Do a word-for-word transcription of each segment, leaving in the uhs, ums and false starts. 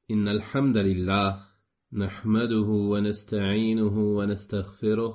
إن الحمد لله نحمده ونستعينه ونستغفره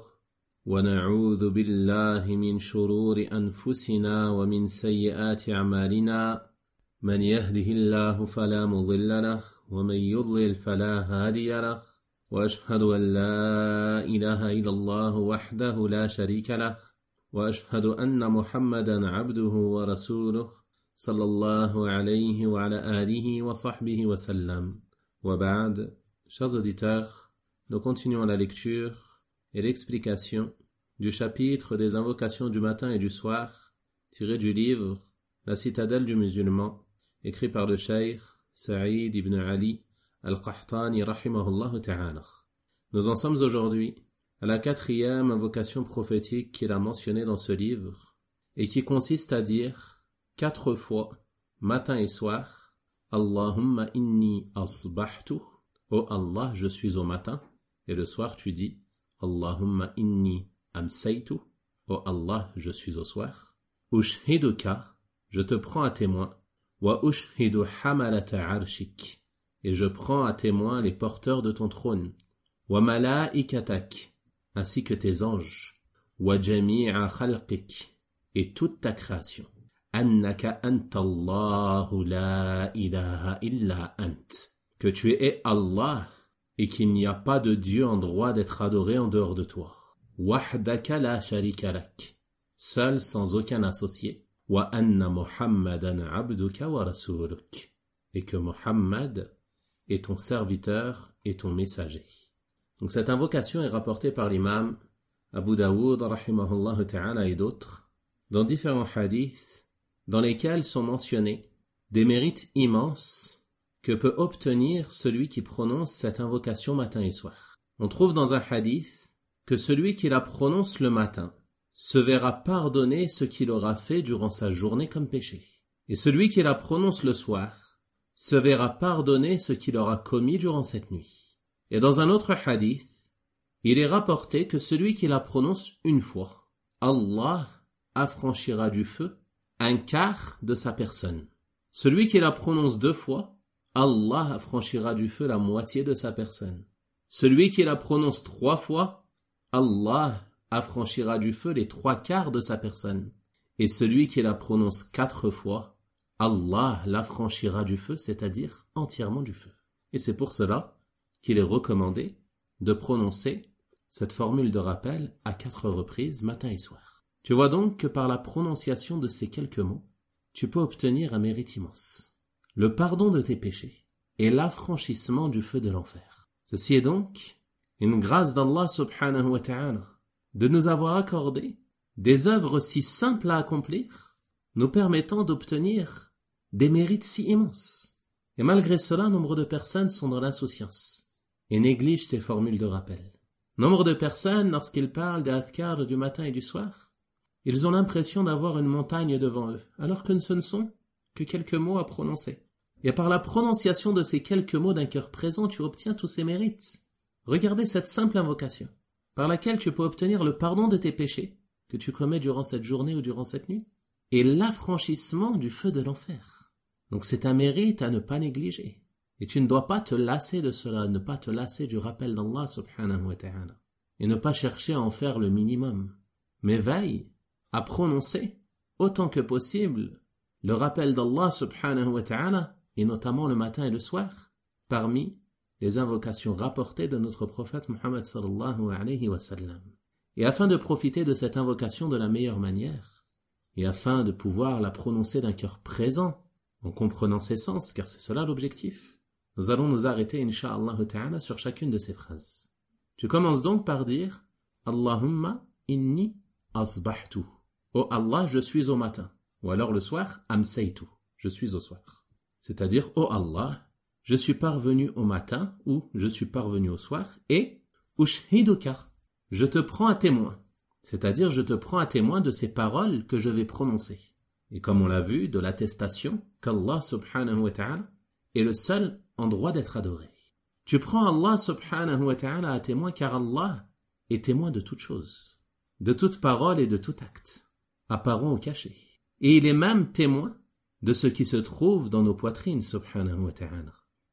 ونعوذ بالله من شرور أنفسنا ومن سيئات أعمالنا من يهده الله فلا مضل له ومن يضلل فلا هادي له وأشهد أن لا إله إلا الله وحده لا شريك له وأشهد أن محمدا عبده ورسوله صلى الله عليه وعلى آله وصحبه وسلم. وبعد, chers auditeurs, nous continuons la lecture et l'explication du chapitre des invocations du matin et du soir, tiré du livre La citadelle du musulman, écrit par le cheikh Saïd ibn Ali al-Qahtani rahimahullah ta'ala. Nous en sommes aujourd'hui à la quatrième invocation prophétique qu'il a mentionnée dans ce livre et qui consiste à dire quatre fois, matin et soir, Allahumma inni asbahtu, oh Allah, je suis au matin, et le soir tu dis, Allahumma inni amsaytu, oh Allah, je suis au soir. Ushhiduka, je te prends à témoin, wa ushhidu hamalata arshik, et je prends à témoin les porteurs de ton trône, wa malaikatak, ainsi que tes anges, wa jami'a khalqik, et toute ta création. Annaka anta Allahu la ilaha illa ant, que tu es Allah et qu'il n'y a pas de Dieu en droit d'être adoré en dehors de toi. Wahdaka la sharika lak, seul sans aucun associé. Wa anna Muhammadan abduka wa rasuluk, et que Muhammad est ton serviteur et ton messager. Donc cette invocation est rapportée par l'imam Abu Daoud rahimahullah ta'ala et d'autres dans différents hadiths dans lesquels sont mentionnés des mérites immenses que peut obtenir celui qui prononce cette invocation matin et soir. On trouve dans un hadith que celui qui la prononce le matin se verra pardonner ce qu'il aura fait durant sa journée comme péché. Et celui qui la prononce le soir se verra pardonner ce qu'il aura commis durant cette nuit. Et dans un autre hadith, il est rapporté que celui qui la prononce une fois, Allah affranchira du feu un quart de sa personne. Celui qui la prononce deux fois, Allah affranchira du feu la moitié de sa personne. Celui qui la prononce trois fois, Allah affranchira du feu les trois quarts de sa personne. Et celui qui la prononce quatre fois, Allah l'affranchira du feu, c'est-à-dire entièrement du feu. Et c'est pour cela qu'il est recommandé de prononcer cette formule de rappel à quatre reprises, matin et soir. Tu vois donc que par la prononciation de ces quelques mots, tu peux obtenir un mérite immense, le pardon de tes péchés et l'affranchissement du feu de l'enfer. Ceci est donc une grâce d'Allah subhanahu wa ta'ala de nous avoir accordé des œuvres si simples à accomplir, nous permettant d'obtenir des mérites si immenses. Et malgré cela, nombre de personnes sont dans l'insouciance et négligent ces formules de rappel. Nombre de personnes, lorsqu'ils parlent des adhkar du matin et du soir, ils ont l'impression d'avoir une montagne devant eux, alors que ce ne sont que quelques mots à prononcer. Et par la prononciation de ces quelques mots d'un cœur présent, tu obtiens tous ces mérites. Regardez cette simple invocation, par laquelle tu peux obtenir le pardon de tes péchés, que tu commets durant cette journée ou durant cette nuit, et l'affranchissement du feu de l'enfer. Donc c'est un mérite à ne pas négliger. Et tu ne dois pas te lasser de cela, ne pas te lasser du rappel d'Allah subhanahu wa ta'ala, et ne pas chercher à en faire le minimum. Mais veille à prononcer autant que possible le rappel d'Allah subhanahu wa ta'ala, et notamment le matin et le soir, parmi les invocations rapportées de notre prophète Muhammad sallallahu alayhi wa sallam. Et afin de profiter de cette invocation de la meilleure manière, et afin de pouvoir la prononcer d'un cœur présent, en comprenant ses sens, car c'est cela l'objectif, nous allons nous arrêter, insha'Allah ta'ala, sur chacune de ces phrases. Tu commences donc par dire Allahumma inni asbahtu. Oh Allah, je suis au matin. Ou alors le soir, amsaytu. Je suis au soir. C'est-à-dire, oh Allah, je suis parvenu au matin ou je suis parvenu au soir et ushhiduka. Je te prends à témoin. C'est-à-dire, je te prends à témoin de ces paroles que je vais prononcer. Et comme on l'a vu, de l'attestation qu'Allah subhanahu wa ta'ala est le seul en droit d'être adoré. Tu prends Allah subhanahu wa ta'ala à témoin car Allah est témoin de toutes choses, de toute parole et de tout acte, apparent ou caché. Et il est même témoin de ce qui se trouve dans nos poitrines subhanahu wa ta'ala.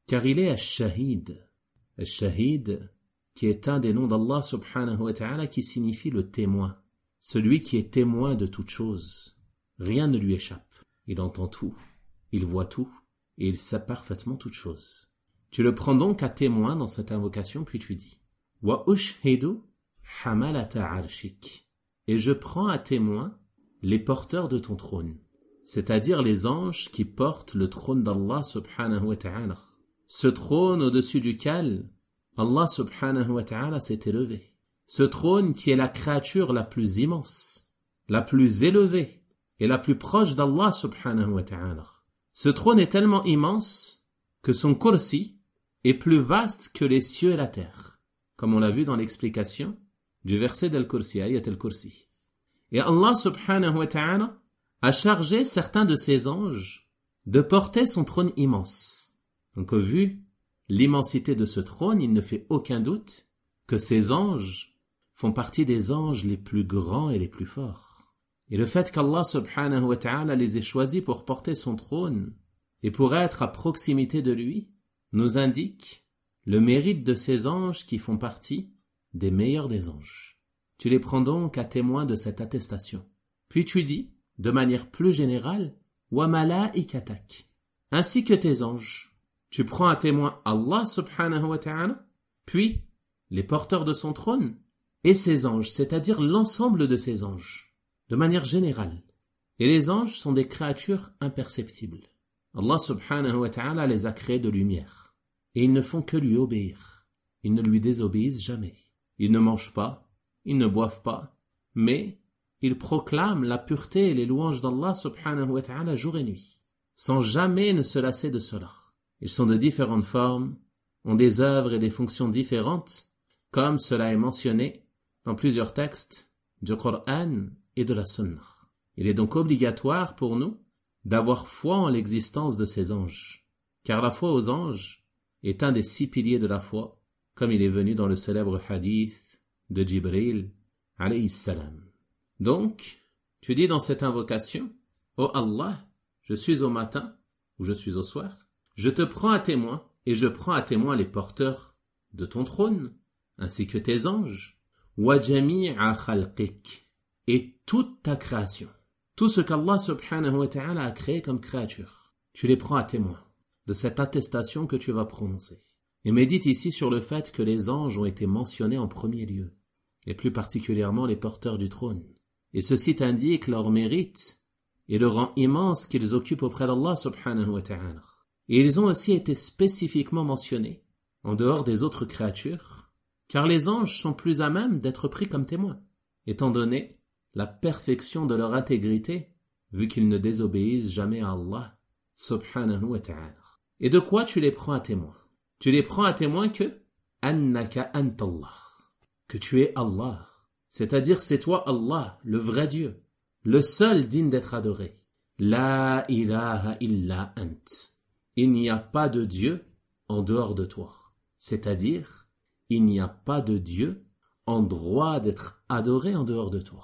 car il est Ash-Shahid. Ash-Shahid, qui est un des noms d'Allah subhanahu wa ta'ala, qui signifie le témoin. Celui qui est témoin de toute chose. Rien ne lui échappe. Il entend tout, il voit tout, et il sait parfaitement toute chose. Tu le prends donc à témoin dans cette invocation, puis tu dis « Wa ushhidu hamalata arshik » et je prends à témoin les porteurs de ton trône, c'est-à-dire les anges qui portent le trône d'Allah subhanahu wa ta'ala. Ce trône au-dessus duquel Allah subhanahu wa ta'ala s'est élevé. Ce trône qui est la créature la plus immense, la plus élevée et la plus proche d'Allah subhanahu wa ta'ala. Ce trône est tellement immense que son kursi est plus vaste que les cieux et la terre, comme on l'a vu dans l'explication du verset d'Al-Kursi, ayat Al-Kursi. Et Allah subhanahu wa ta'ala a chargé certains de ses anges de porter son trône immense. Donc, vu l'immensité de ce trône, il ne fait aucun doute que ces anges font partie des anges les plus grands et les plus forts. Et le fait qu'Allah subhanahu wa ta'ala les ait choisis pour porter son trône et pour être à proximité de lui, nous indique le mérite de ces anges qui font partie des meilleurs des anges. Tu les prends donc à témoin de cette attestation. Puis tu dis, de manière plus générale, wa malaikatak, ainsi que tes anges. Tu prends à témoin Allah subhanahu wa ta'ala, puis les porteurs de son trône et ses anges, c'est-à-dire l'ensemble de ses anges, de manière générale. Et les anges sont des créatures imperceptibles. Allah subhanahu wa ta'ala les a créés de lumière. Et ils ne font que lui obéir. Ils ne lui désobéissent jamais. Ils ne mangent pas, ils ne boivent pas, mais ils proclament la pureté et les louanges d'Allah subhanahu wa ta'ala jour et nuit, sans jamais ne se lasser de cela. Ils sont de différentes formes, ont des œuvres et des fonctions différentes, comme cela est mentionné dans plusieurs textes du Coran et de la Sunna. Il est donc obligatoire pour nous d'avoir foi en l'existence de ces anges, car la foi aux anges est un des six piliers de la foi, comme il est venu dans le célèbre hadith de Jibril, alayhi salam. Donc, tu dis dans cette invocation, « Ô Allah, je suis au matin, ou je suis au soir, je te prends à témoin, et je prends à témoin les porteurs de ton trône, ainsi que tes anges, wa jami'a khalqik, et toute ta création, tout ce qu'Allah subhanahu wa ta'ala a créé comme créature. Tu les prends à témoin de cette attestation que tu vas prononcer. Et médite ici sur le fait que les anges ont été mentionnés en premier lieu, et plus particulièrement les porteurs du trône. Et ceci t'indique leur mérite et le rang immense qu'ils occupent auprès d'Allah subhanahu wa ta'ala. Et ils ont aussi été spécifiquement mentionnés, en dehors des autres créatures, car les anges sont plus à même d'être pris comme témoins, étant donné la perfection de leur intégrité, vu qu'ils ne désobéissent jamais à Allah subhanahu wa ta'ala. Et de quoi tu les prends à témoin? Tu les prends à témoin que annaka antallah, que tu es Allah, c'est-à-dire c'est toi Allah, le vrai Dieu, le seul digne d'être adoré. La ilaha illa ant. Il n'y a pas de Dieu en dehors de toi, c'est-à-dire il n'y a pas de Dieu en droit d'être adoré en dehors de toi.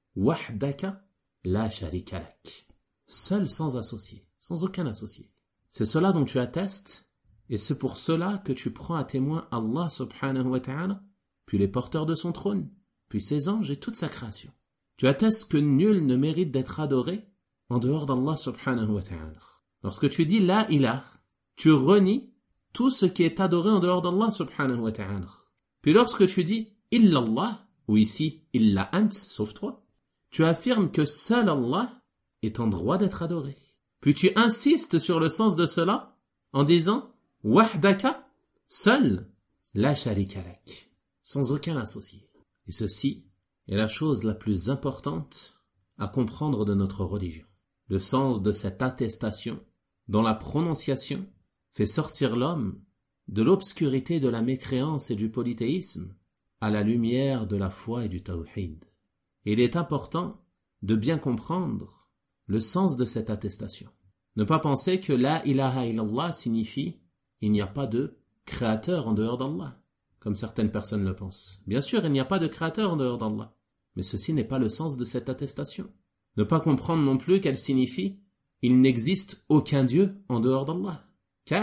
Wahdaka la sharika lak, seul sans associé, sans aucun associé. C'est cela dont tu attestes, et c'est pour cela que tu prends à témoin Allah subhanahu wa ta'ala, puis les porteurs de son trône, puis ses anges et toute sa création. Tu attestes que nul ne mérite d'être adoré en dehors d'Allah subhanahu wa ta'ala. Lorsque tu dis la ilah, tu renies tout ce qui est adoré en dehors d'Allah subhanahu wa ta'ala. Puis lorsque tu dis illallah, ou ici illa ant, sauf toi, tu affirmes que seul Allah est en droit d'être adoré. Puis tu insistes sur le sens de cela en disant wahdaka, seul, la sharika lak, sans aucun associé. Et ceci est la chose la plus importante à comprendre de notre religion. Le sens de cette attestation, dont la prononciation fait sortir l'homme de l'obscurité de la mécréance et du polythéisme à la lumière de la foi et du tawhid. Et il est important de bien comprendre le sens de cette attestation. Ne pas penser que la ilaha illallah signifie il n'y a pas de créateur en dehors d'Allah, comme certaines personnes le pensent. Bien sûr, il n'y a pas de créateur en dehors d'Allah, mais ceci n'est pas le sens de cette attestation. Ne pas comprendre non plus qu'elle signifie il n'existe aucun Dieu en dehors d'Allah, car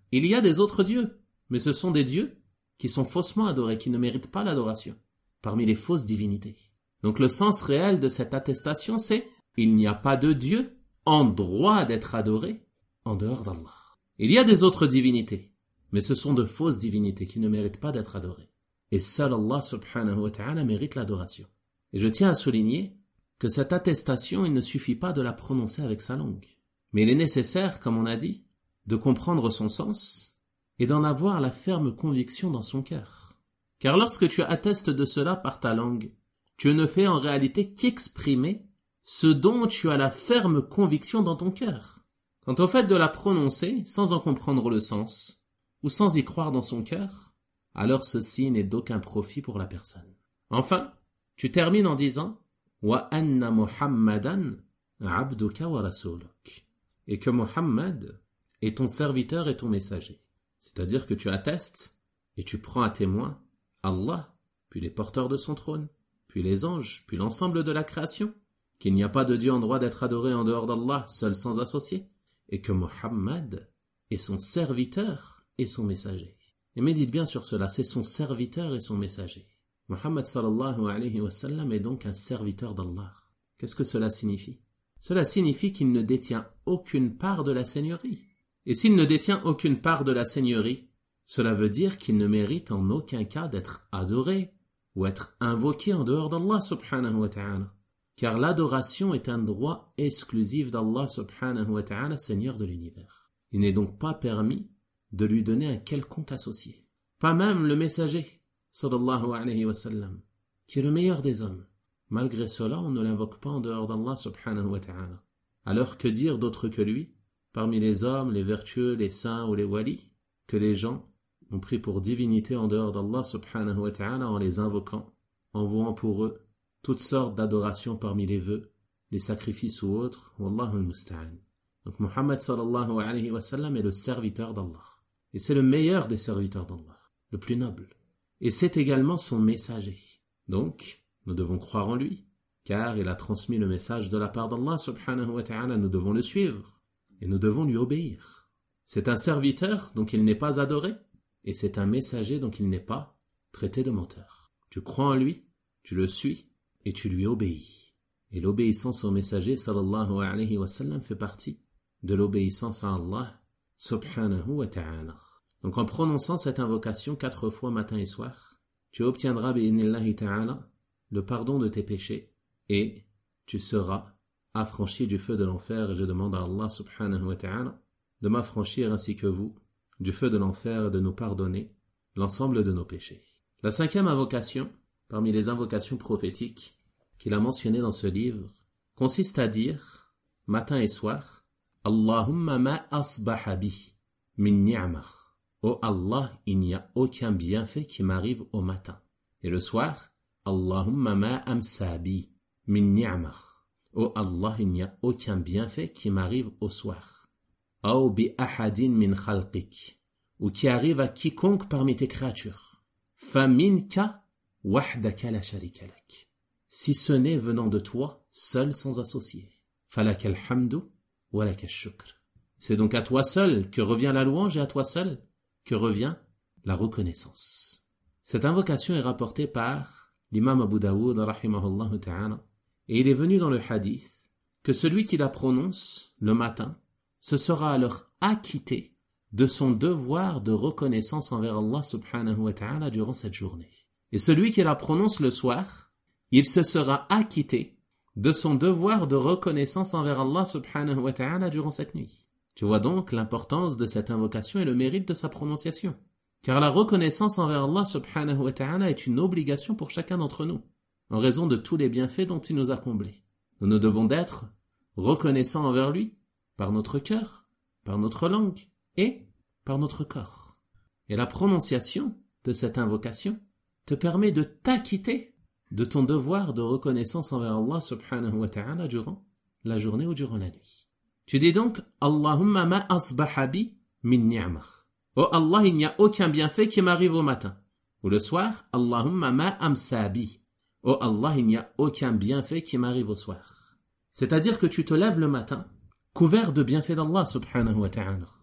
Il y a des autres dieux, mais ce sont des dieux qui sont faussement adorés, qui ne méritent pas l'adoration, parmi les fausses divinités. Donc le sens réel de cette attestation, c'est « il n'y a pas de Dieu en droit d'être adoré en dehors d'Allah ». Il y a des autres divinités, mais ce sont de fausses divinités qui ne méritent pas d'être adorées. Et seul Allah subhanahu wa ta'ala mérite l'adoration. Et je tiens à souligner que cette attestation, il ne suffit pas de la prononcer avec sa langue. Mais il est nécessaire, comme on a dit, de comprendre son sens et d'en avoir la ferme conviction dans son cœur. Car lorsque tu attestes de cela par ta langue, tu ne fais en réalité qu'exprimer ce dont tu as la ferme conviction dans ton cœur. Quant au fait de la prononcer sans en comprendre le sens, ou sans y croire dans son cœur, alors ceci n'est d'aucun profit pour la personne. Enfin, tu termines en disant « Wa anna Muhammadan abduka wa rasuluk » et que Muhammad est ton serviteur et ton messager. C'est-à-dire que tu attestes et tu prends à témoin Allah, puis les porteurs de son trône, puis les anges, puis l'ensemble de la création, qu'il n'y a pas de Dieu en droit d'être adoré en dehors d'Allah, seul sans associé, et que Muhammad est son serviteur et son messager. Et médite bien sur cela, c'est son serviteur et son messager. Muhammad sallallahu alayhi wa sallam est donc un serviteur d'Allah. Qu'est-ce que cela signifie? Cela signifie qu'il ne détient aucune part de la seigneurie. Et s'il ne détient aucune part de la seigneurie, cela veut dire qu'il ne mérite en aucun cas d'être adoré ou être invoqué en dehors d'Allah subhanahu wa ta'ala. Car l'adoration est un droit exclusif d'Allah subhanahu wa ta'ala, Seigneur de l'univers. Il n'est donc pas permis de lui donner un quelconque associé. Pas même le messager, sallallahu alayhi wa sallam, qui est le meilleur des hommes. Malgré cela, on ne l'invoque pas en dehors d'Allah subhanahu wa ta'ala. Alors que dire d'autre que lui, parmi les hommes, les vertueux, les saints ou les walis, que les gens ont pris pour divinité en dehors d'Allah subhanahu wa ta'ala en les invoquant, en vouant pour eux toutes sortes d'adorations parmi les vœux, les sacrifices ou autres, wallahu al-musta'an. Donc Muhammad sallallahu alayhi wa sallam est le serviteur d'Allah. Et c'est le meilleur des serviteurs d'Allah, le plus noble. Et c'est également son messager. Donc, nous devons croire en lui, car il a transmis le message de la part d'Allah subhanahu wa ta'ala, nous devons le suivre, et nous devons lui obéir. C'est un serviteur, donc il n'est pas adoré, et c'est un messager, donc il n'est pas traité de menteur. Tu crois en lui, tu le suis, et tu lui obéis. Et l'obéissance au messager sallallahu alayhi wa sallam fait partie de l'obéissance à Allah subhanahu wa ta'ala. Donc en prononçant cette invocation quatre fois matin et soir, tu obtiendras bi'inillahi ta'ala le pardon de tes péchés et tu seras affranchi du feu de l'enfer. Et je demande à Allah subhanahu wa ta'ala de m'affranchir ainsi que vous du feu de l'enfer et de nous pardonner l'ensemble de nos péchés. La cinquième invocation, parmi les invocations prophétiques qu'il a mentionnées dans ce livre, consiste à dire, matin et soir, Allahumma ma asbaha bi min ni'mah. Oh Allah, il n'y a aucun bienfait qui m'arrive au matin. Et le soir, Allahumma ma amsa bi min ni'mah. Oh Allah, il n'y a aucun bienfait qui m'arrive au soir. Aw bi ahadin min khalqik. Ou qui arrive à quiconque parmi tes créatures. Fa minka wahdaka la sharika lak. Si ce n'est venant de toi, seul sans associé. Falaka alhamdu wa laka shukr. C'est donc à toi seul que revient la louange et à toi seul que revient la reconnaissance. Cette invocation est rapportée par l'imam Abu Daoud rahimahullah ta'ala et il est venu dans le hadith que celui qui la prononce le matin se sera alors acquitté de son devoir de reconnaissance envers Allah subhanahu wa ta'ala durant cette journée. Et celui qui la prononce le soir, il se sera acquitté de son devoir de reconnaissance envers Allah subhanahu wa ta'ala durant cette nuit. Tu vois donc l'importance de cette invocation et le mérite de sa prononciation. Car la reconnaissance envers Allah subhanahu wa ta'ala est une obligation pour chacun d'entre nous, en raison de tous les bienfaits dont il nous a comblés. Nous ne devons d'être reconnaissants envers lui, par notre cœur, par notre langue et par notre corps. Et la prononciation de cette invocation te permet de t'acquitter de ton devoir de reconnaissance envers Allah subhanahu wa ta'ala durant la journée ou durant la nuit. Tu dis donc Allahumma ma asbaha bi min ni'mah. Oh Allah, il n'y a aucun bienfait qui m'arrive au matin. Ou le soir, Allahumma ma amsa bi. Oh Allah, il n'y a aucun bienfait qui m'arrive au soir. C'est-à-dire que tu te lèves le matin couvert de bienfaits d'Allah subhanahu wa ta'ala.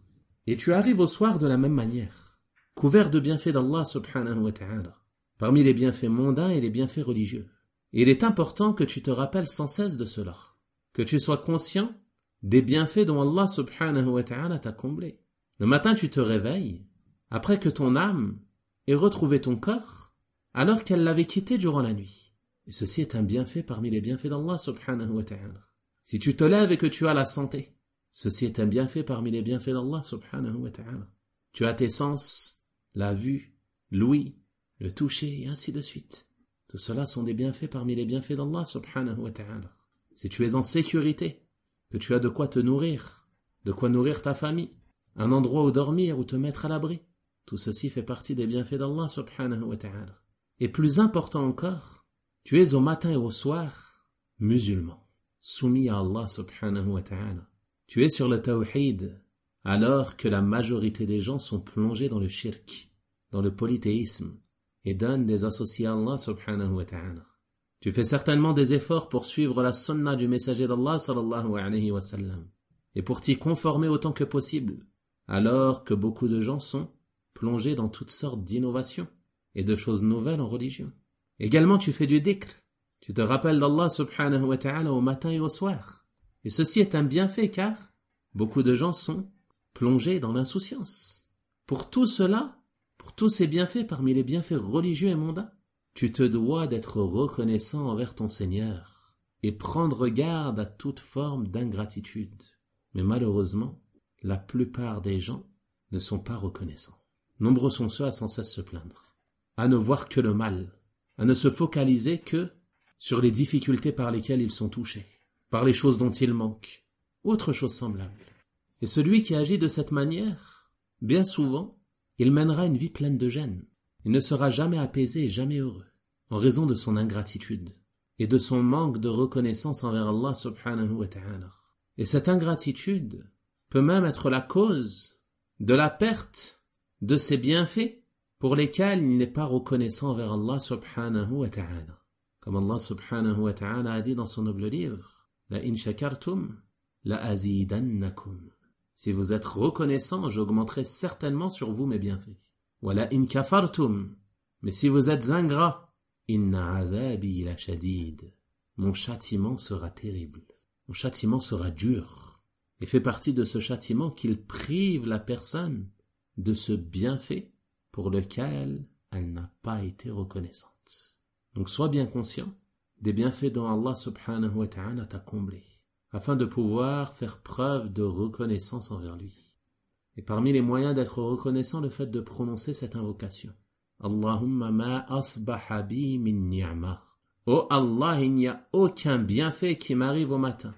Et tu arrives au soir de la même manière, couvert de bienfaits d'Allah subhanahu wa ta'ala, parmi les bienfaits mondains et les bienfaits religieux. Et il est important que tu te rappelles sans cesse de cela, que tu sois conscient des bienfaits dont Allah subhanahu wa ta'ala t'a comblé. Le matin tu te réveilles, après que ton âme ait retrouvé ton corps, alors qu'elle l'avait quitté durant la nuit. Et ceci est un bienfait parmi les bienfaits d'Allah subhanahu wa ta'ala. Si tu te lèves et que tu as la santé, ceci est un bienfait parmi les bienfaits d'Allah subhanahu wa ta'ala. Tu as tes sens, la vue, l'ouïe, le toucher et ainsi de suite. Tout cela sont des bienfaits parmi les bienfaits d'Allah subhanahu wa ta'ala. Si tu es en sécurité, que tu as de quoi te nourrir, de quoi nourrir ta famille, un endroit où dormir ou te mettre à l'abri, tout ceci fait partie des bienfaits d'Allah subhanahu wa ta'ala. Et plus important encore, tu es au matin et au soir musulman, soumis à Allah subhanahu wa ta'ala. Tu es sur le tawhid, alors que la majorité des gens sont plongés dans le shirk, dans le polythéisme, et donnent des associés à Allah subhanahu wa ta'ala. Tu fais certainement des efforts pour suivre la sunna du messager d'Allah sallallahu alayhi wa sallam, et pour t'y conformer autant que possible, alors que beaucoup de gens sont plongés dans toutes sortes d'innovations et de choses nouvelles en religion. Également tu fais du dhikr, tu te rappelles d'Allah subhanahu wa ta'ala au matin et au soir. Et ceci est un bienfait car beaucoup de gens sont plongés dans l'insouciance. Pour tout cela, pour tous ces bienfaits parmi les bienfaits religieux et mondains, tu te dois d'être reconnaissant envers ton Seigneur et prendre garde à toute forme d'ingratitude. Mais malheureusement, la plupart des gens ne sont pas reconnaissants. Nombreux sont ceux à sans cesse se plaindre, à ne voir que le mal, à ne se focaliser que sur les difficultés par lesquelles ils sont touchés, par les choses dont ils manquent, ou autre chose semblable. Et celui qui agit de cette manière, bien souvent, il mènera une vie pleine de gêne. Il ne sera jamais apaisé et jamais heureux, en raison de son ingratitude et de son manque de reconnaissance envers Allah subhanahu wa ta'ala. Et cette ingratitude peut même être la cause de la perte de ses bienfaits pour lesquels il n'est pas reconnaissant envers Allah subhanahu wa ta'ala. Comme Allah subhanahu wa ta'ala a dit dans son noble livre, La in shakartum, la azidannakum. Si vous êtes reconnaissant, j'augmenterai certainement sur vous mes bienfaits. Wa la in kafartum. Mais si vous êtes ingrat, inna adhabi la shadid. Mon châtiment sera terrible. Mon châtiment sera dur. Et fait partie de ce châtiment qu'il prive la personne de ce bienfait pour lequel elle n'a pas été reconnaissante. Donc sois bien conscient des bienfaits dont Allah subhanahu wa ta'ala t'a comblé, afin de pouvoir faire preuve de reconnaissance envers lui. Et parmi les moyens d'être reconnaissant, le fait de prononcer cette invocation. Allahumma ma asbaha bi min ni'ma. Oh Allah, il n'y a aucun bienfait qui m'arrive au matin.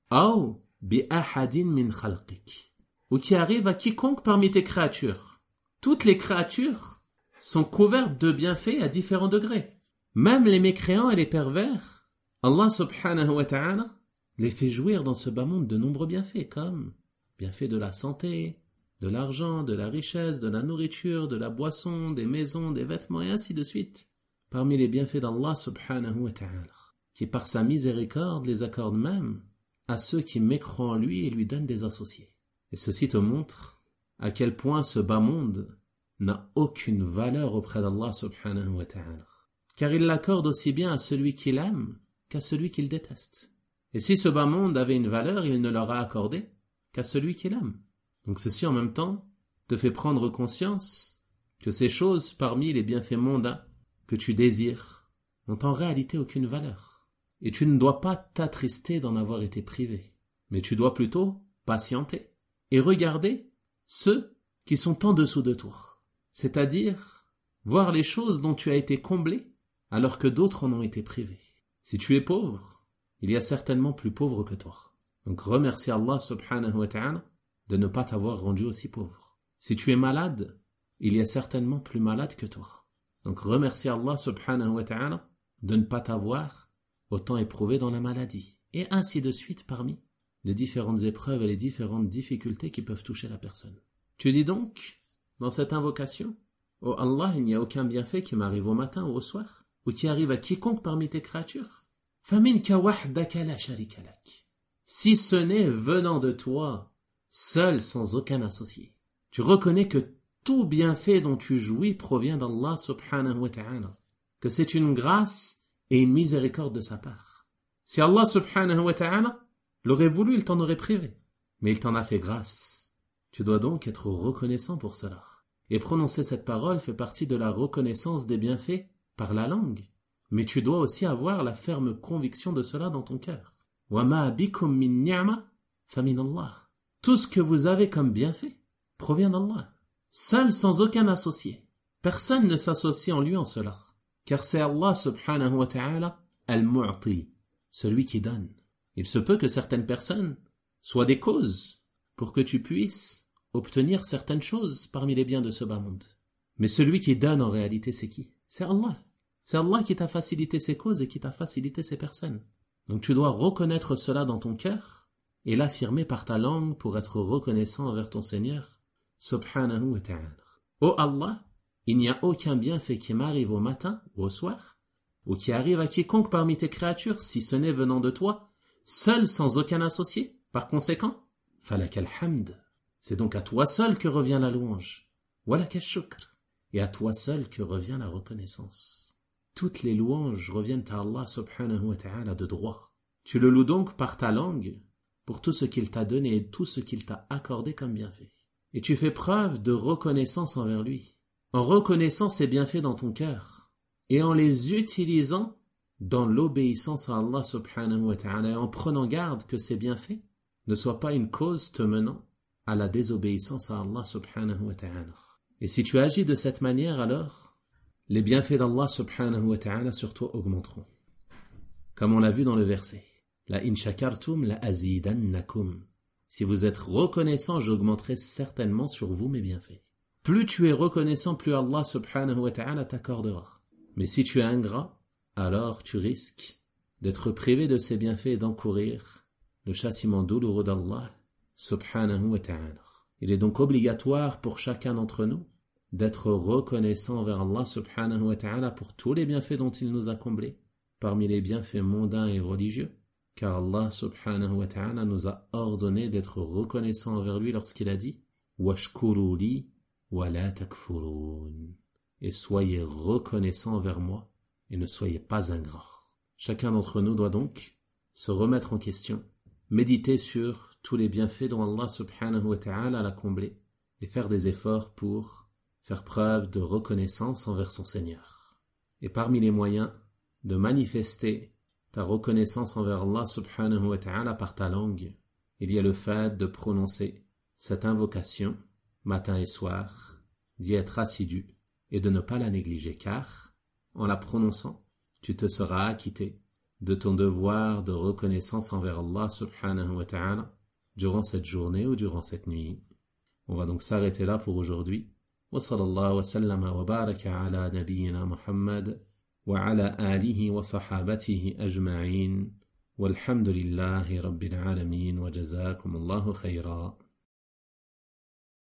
Aw bi ahadin min khalqik. Ou qui arrive à quiconque parmi tes créatures. Toutes les créatures sont couvertes de bienfaits à différents degrés. Même les mécréants et les pervers, Allah subhanahu wa ta'ala les fait jouir dans ce bas monde de nombreux bienfaits, comme bienfaits de la santé, de l'argent, de la richesse, de la nourriture, de la boisson, des maisons, des vêtements et ainsi de suite. Parmi les bienfaits d'Allah subhanahu wa ta'ala, qui par sa miséricorde les accorde même à ceux qui mécroient en lui et lui donnent des associés. Et ceci te montre à quel point ce bas monde n'a aucune valeur auprès d'Allah subhanahu wa ta'ala. Car il l'accorde aussi bien à celui qu'il aime qu'à celui qu'il déteste. Et si ce bas monde avait une valeur, il ne l'aura accordé qu'à celui qu'il aime. Donc ceci en même temps te fait prendre conscience que ces choses parmi les bienfaits mondains que tu désires n'ont en réalité aucune valeur. Et tu ne dois pas t'attrister d'en avoir été privé, mais tu dois plutôt patienter et regarder ceux qui sont en dessous de toi. C'est-à-dire voir les choses dont tu as été comblé alors que d'autres en ont été privés. Si tu es pauvre, il y a certainement plus pauvre que toi. Donc remercie Allah subhanahu wa ta'ala de ne pas t'avoir rendu aussi pauvre. Si tu es malade, il y a certainement plus malade que toi. Donc remercie Allah subhanahu wa ta'ala de ne pas t'avoir autant éprouvé dans la maladie. Et ainsi de suite parmi les différentes épreuves et les différentes difficultés qui peuvent toucher la personne. Tu dis donc, dans cette invocation, oh Allah, il n'y a aucun bienfait qui m'arrive au matin ou au soir, ou qui arrive à quiconque parmi tes créatures. Faminka wahdaka la sharika lak. Si ce n'est venant de toi, seul sans aucun associé. Tu reconnais que tout bienfait dont tu jouis provient d'Allah subhanahu wa ta'ala, que c'est une grâce et une miséricorde de sa part. Si Allah subhanahu wa ta'ala l'aurait voulu, il t'en aurait privé, mais il t'en a fait grâce. Tu dois donc être reconnaissant pour cela. Et prononcer cette parole fait partie de la reconnaissance des bienfaits par la langue. Mais tu dois aussi avoir la ferme conviction de cela dans ton cœur. وَمَا بِكُم مِّن نِعْمَةٍ فَمِنَ اللَّهِ. Tout ce que vous avez comme bienfait provient d'Allah, seul sans aucun associé. Personne ne s'associe en lui en cela, car c'est Allah subhanahu wa ta'ala al-mu'ti, celui qui donne. Il se peut que certaines personnes soient des causes pour que tu puisses obtenir certaines choses parmi les biens de ce bas monde. Mais celui qui donne en réalité, c'est qui? C'est Allah. C'est Allah qui t'a facilité ces causes et qui t'a facilité ces personnes. Donc tu dois reconnaître cela dans ton cœur et l'affirmer par ta langue pour être reconnaissant envers ton Seigneur, subhanahu wa ta'ala. Ô Allah, il n'y a aucun bienfait qui m'arrive au matin ou au soir, ou qui arrive à quiconque parmi tes créatures, si ce n'est venant de toi, seul sans aucun associé. Par conséquent, falakal hamd. C'est donc à toi seul que revient la louange. Walakal shukr. Et à toi seul que revient la reconnaissance. Toutes les louanges reviennent à Allah subhanahu wa ta'ala de droit. Tu le loues donc par ta langue pour tout ce qu'il t'a donné et tout ce qu'il t'a accordé comme bienfait. Et tu fais preuve de reconnaissance envers lui, en reconnaissant ses bienfaits dans ton cœur et en les utilisant dans l'obéissance à Allah subhanahu wa ta'ala et en prenant garde que ces bienfaits ne soient pas une cause te menant à la désobéissance à Allah subhanahu wa ta'ala. Et si tu agis de cette manière, alors les bienfaits d'Allah subhanahu wa ta'ala sur toi augmenteront. Comme on l'a vu dans le verset, la in shakartum la azidannakum. Si vous êtes reconnaissant, j'augmenterai certainement sur vous mes bienfaits. Plus tu es reconnaissant, plus Allah subhanahu wa ta'ala t'accordera. Mais si tu es ingrat, alors tu risques d'être privé de ses bienfaits et d'encourir le châtiment douloureux d'Allah subhanahu wa ta'ala. Il est donc obligatoire pour chacun d'entre nous d'être reconnaissant envers Allah subhanahu wa ta'ala pour tous les bienfaits dont il nous a comblés, parmi les bienfaits mondains et religieux, car Allah subhanahu wa ta'ala nous a ordonné d'être reconnaissant envers lui lorsqu'il a dit « Washkuru li wa la takfurun » et soyez reconnaissants envers moi et ne soyez pas ingrats. Chacun d'entre nous doit donc se remettre en question, méditer sur tous les bienfaits dont Allah subhanahu wa ta'ala l'a comblé et faire des efforts pour faire preuve de reconnaissance envers son Seigneur. Et parmi les moyens de manifester ta reconnaissance envers Allah subhanahu wa ta'ala par ta langue, il y a le fait de prononcer cette invocation matin et soir, d'y être assidu et de ne pas la négliger, car en la prononçant, tu te seras acquitté de ton devoir de reconnaissance envers Allah subhanahu wa ta'ala durant cette journée ou durant cette nuit. On va donc s'arrêter là pour aujourd'hui. Wa sallallahu wa sallama wa baraka ala nabiyyina Muhammad wa ala alihi wa sahabatihi ajma'in walhamdulillahi rabbil alamin wa jazakumullahu khayra.